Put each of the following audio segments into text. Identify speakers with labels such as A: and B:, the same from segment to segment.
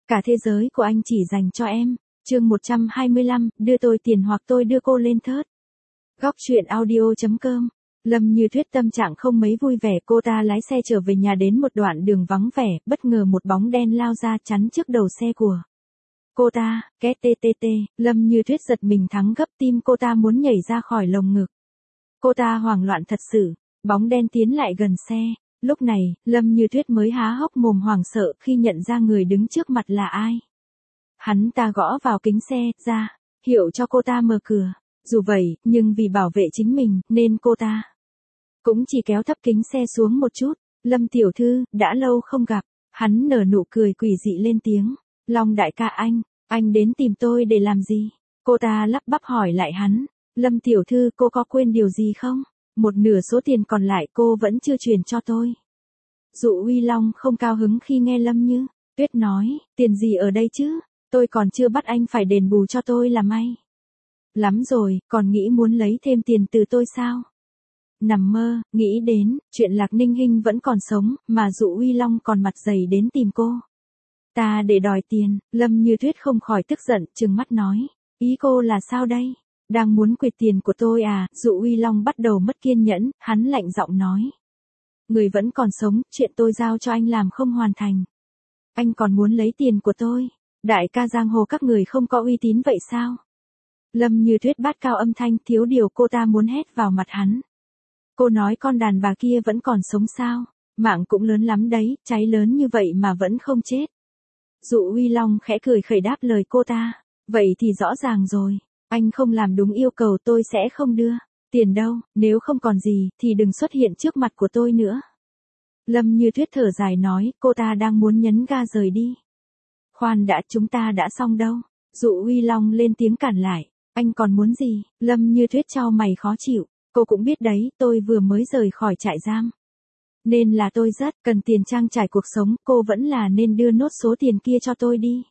A: Cả thế giới của anh chỉ dành cho em. Chương 125, đưa tôi tiền hoặc tôi đưa cô lên thớt. Góc truyện audio.com. Lâm Như Tuyết tâm trạng không mấy vui vẻ, cô ta lái xe trở về nhà, đến một đoạn đường vắng vẻ, bất ngờ một bóng đen lao ra chắn trước đầu xe của cô ta. Két tê tê tê, Lâm Như Tuyết giật mình thắng gấp, tim cô ta muốn nhảy ra khỏi lồng ngực. Cô ta hoảng loạn thật sự, bóng đen tiến lại gần xe. Lúc này, Lâm Như Tuyết mới há hốc mồm hoảng sợ khi nhận ra người đứng trước mặt là ai. Hắn ta gõ vào kính xe, ra hiệu cho cô ta mở cửa. Dù vậy, nhưng vì bảo vệ chính mình, nên cô ta cũng chỉ kéo thấp kính xe xuống một chút. Lâm tiểu thư, đã lâu không gặp. Hắn nở nụ cười quỷ dị lên tiếng. Long đại ca, anh đến tìm tôi để làm gì? Cô ta lắp bắp hỏi lại hắn. Lâm tiểu thư, cô có quên điều gì không? Một nửa số tiền còn lại cô vẫn chưa chuyển cho tôi. Dụ Uy Long không cao hứng khi nghe Lâm Như Tuyết nói, tiền gì ở đây chứ? Tôi còn chưa bắt anh phải đền bù cho tôi là may lắm rồi, còn nghĩ muốn lấy thêm tiền từ tôi sao? Nằm mơ, nghĩ đến chuyện Lạc Ninh Hinh vẫn còn sống, mà Dụ Uy Long còn mặt dày đến tìm cô ta để đòi tiền. Lâm Như Tuyết không khỏi tức giận, trừng mắt nói, ý cô là sao đây? Đang muốn quyệt tiền của tôi à? Dụ Uy Long bắt đầu mất kiên nhẫn, hắn lạnh giọng nói, người vẫn còn sống, chuyện tôi giao cho anh làm không hoàn thành, anh còn muốn lấy tiền của tôi? Đại ca giang hồ các người không có uy tín vậy sao? Lâm Như Tuyết bát cao âm thanh, thiếu điều cô ta muốn hét vào mặt hắn. Cô nói con đàn bà kia vẫn còn sống sao? Mạng cũng lớn lắm đấy, cháy lớn như vậy mà vẫn không chết. Dụ Uy Long khẽ cười khẩy đáp lời cô ta. Vậy thì rõ ràng rồi, anh không làm đúng yêu cầu tôi sẽ không đưa tiền đâu, nếu không còn gì thì đừng xuất hiện trước mặt của tôi nữa. Lâm Như Tuyết thở dài nói, cô ta đang muốn nhấn ga rời đi. Khoan đã, chúng ta đã xong đâu. Dụ Uy Long lên tiếng cản lại. Anh còn muốn gì? Lâm Như Tuyết chau mày khó chịu. Cô cũng biết đấy, tôi vừa mới rời khỏi trại giam, nên là tôi rất cần tiền trang trải cuộc sống, cô vẫn là nên đưa nốt số tiền kia cho tôi đi.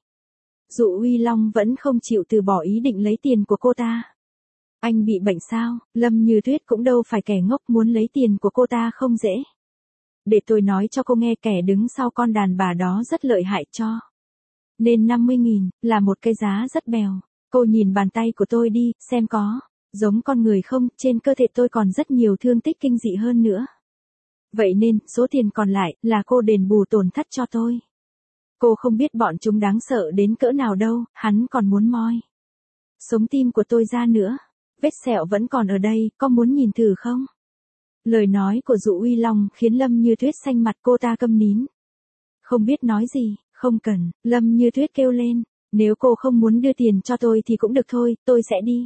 A: Dụ Uy Long vẫn không chịu từ bỏ ý định lấy tiền của cô ta. Anh bị bệnh sao? Lâm Như Tuyết cũng đâu phải kẻ ngốc, muốn lấy tiền của cô ta không dễ. Để tôi nói cho cô nghe, kẻ đứng sau con đàn bà đó rất lợi hại, cho nên 50.000 là một cái giá rất bèo. Cô nhìn bàn tay của tôi đi, xem có giống con người không, trên cơ thể tôi còn rất nhiều thương tích kinh dị hơn nữa. Vậy nên, số tiền còn lại là cô đền bù tổn thất cho tôi. Cô không biết bọn chúng đáng sợ đến cỡ nào đâu, hắn còn muốn moi sống tim của tôi ra nữa. Vết sẹo vẫn còn ở đây, có muốn nhìn thử không? Lời nói của Dụ Uy Long khiến Lâm Như Tuyết xanh mặt, cô ta câm nín, không biết nói gì. Không cần, Lâm Như Tuyết kêu lên, nếu cô không muốn đưa tiền cho tôi thì cũng được thôi, tôi sẽ đi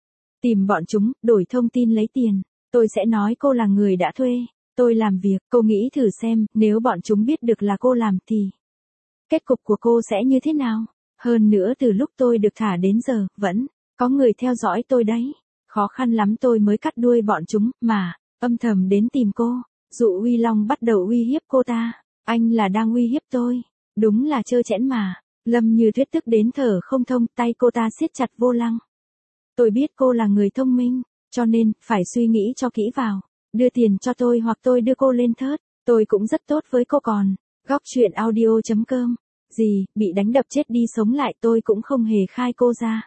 A: tìm bọn chúng, đổi thông tin lấy tiền. Tôi sẽ nói cô là người đã thuê tôi làm việc. Cô nghĩ thử xem, nếu bọn chúng biết được là cô làm thì kết cục của cô sẽ như thế nào? Hơn nữa từ lúc tôi được thả đến giờ, vẫn có người theo dõi tôi đấy. Khó khăn lắm tôi mới cắt đuôi bọn chúng, mà âm thầm đến tìm cô. Dụ Uy Long bắt đầu uy hiếp cô ta. Anh là đang uy hiếp tôi. Đúng là trơ trẽn mà. Lâm Như Tuyết tức đến thở không thông, tay cô ta siết chặt vô lăng. Tôi biết cô là người thông minh, cho nên, phải suy nghĩ cho kỹ vào. Đưa tiền cho tôi hoặc tôi đưa cô lên thớt. Tôi cũng rất tốt với cô còn. Góc truyện audio.com. Gì, bị đánh đập chết đi sống lại tôi cũng không hề khai cô ra.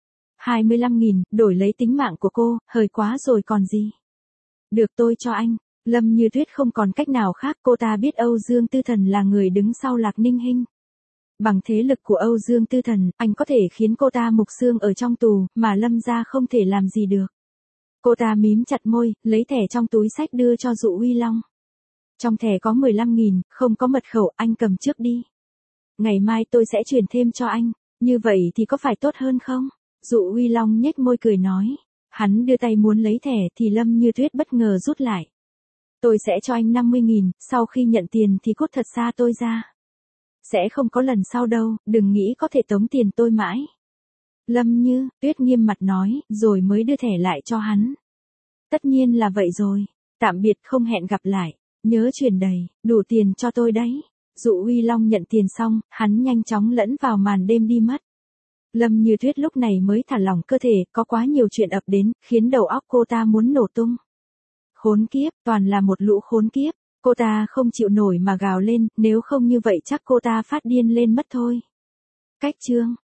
A: 25.000, đổi lấy tính mạng của cô, hời quá rồi còn gì. Được, tôi cho anh. Lâm Như Tuyết không còn cách nào khác, cô ta biết Âu Dương Tư Thần là người đứng sau Lạc Ninh Hinh. Bằng thế lực của Âu Dương Tư Thần, anh có thể khiến cô ta mục xương ở trong tù, mà Lâm gia không thể làm gì được. Cô ta mím chặt môi, lấy thẻ trong túi xách đưa cho Dụ Uy Long. Trong thẻ có 15.000, không có mật khẩu, anh cầm trước đi. Ngày mai tôi sẽ chuyển thêm cho anh, như vậy thì có phải tốt hơn không? Dụ Uy Long nhếch môi cười nói. Hắn đưa tay muốn lấy thẻ thì Lâm Như Tuyết bất ngờ rút lại. Tôi sẽ cho anh 50.000, sau khi nhận tiền thì cút thật xa tôi ra. Sẽ không có lần sau đâu, đừng nghĩ có thể tống tiền tôi mãi. Lâm Như Tuyết nghiêm mặt nói, rồi mới đưa thẻ lại cho hắn. Tất nhiên là vậy rồi, tạm biệt, không hẹn gặp lại, nhớ chuyển đầy, đủ tiền cho tôi đấy. Dụ Uy Long nhận tiền xong, hắn nhanh chóng lẫn vào màn đêm đi mất. Lâm Như Tuyết lúc này mới thả lỏng cơ thể, có quá nhiều chuyện ập đến, khiến đầu óc cô ta muốn nổ tung. Khốn kiếp, toàn là một lũ khốn kiếp. Cô ta không chịu nổi mà gào lên, nếu không như vậy chắc cô ta phát điên lên mất thôi. Cách chương